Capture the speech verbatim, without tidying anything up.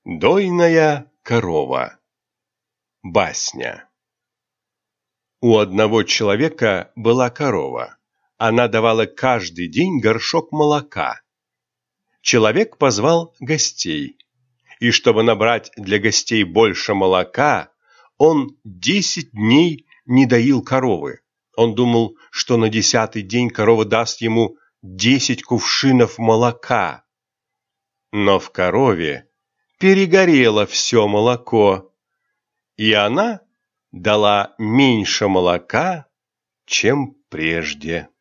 Дойная корова. Басня. У одного человека была корова. Она давала каждый день горшок молока. Человек позвал гостей. И чтобы набрать для гостей больше молока, он десять дней не доил коровы. Он думал, что на десятый день корова даст ему десять кувшинов молока. Но в корове перегорело все молоко, и она дала меньше молока, чем прежде.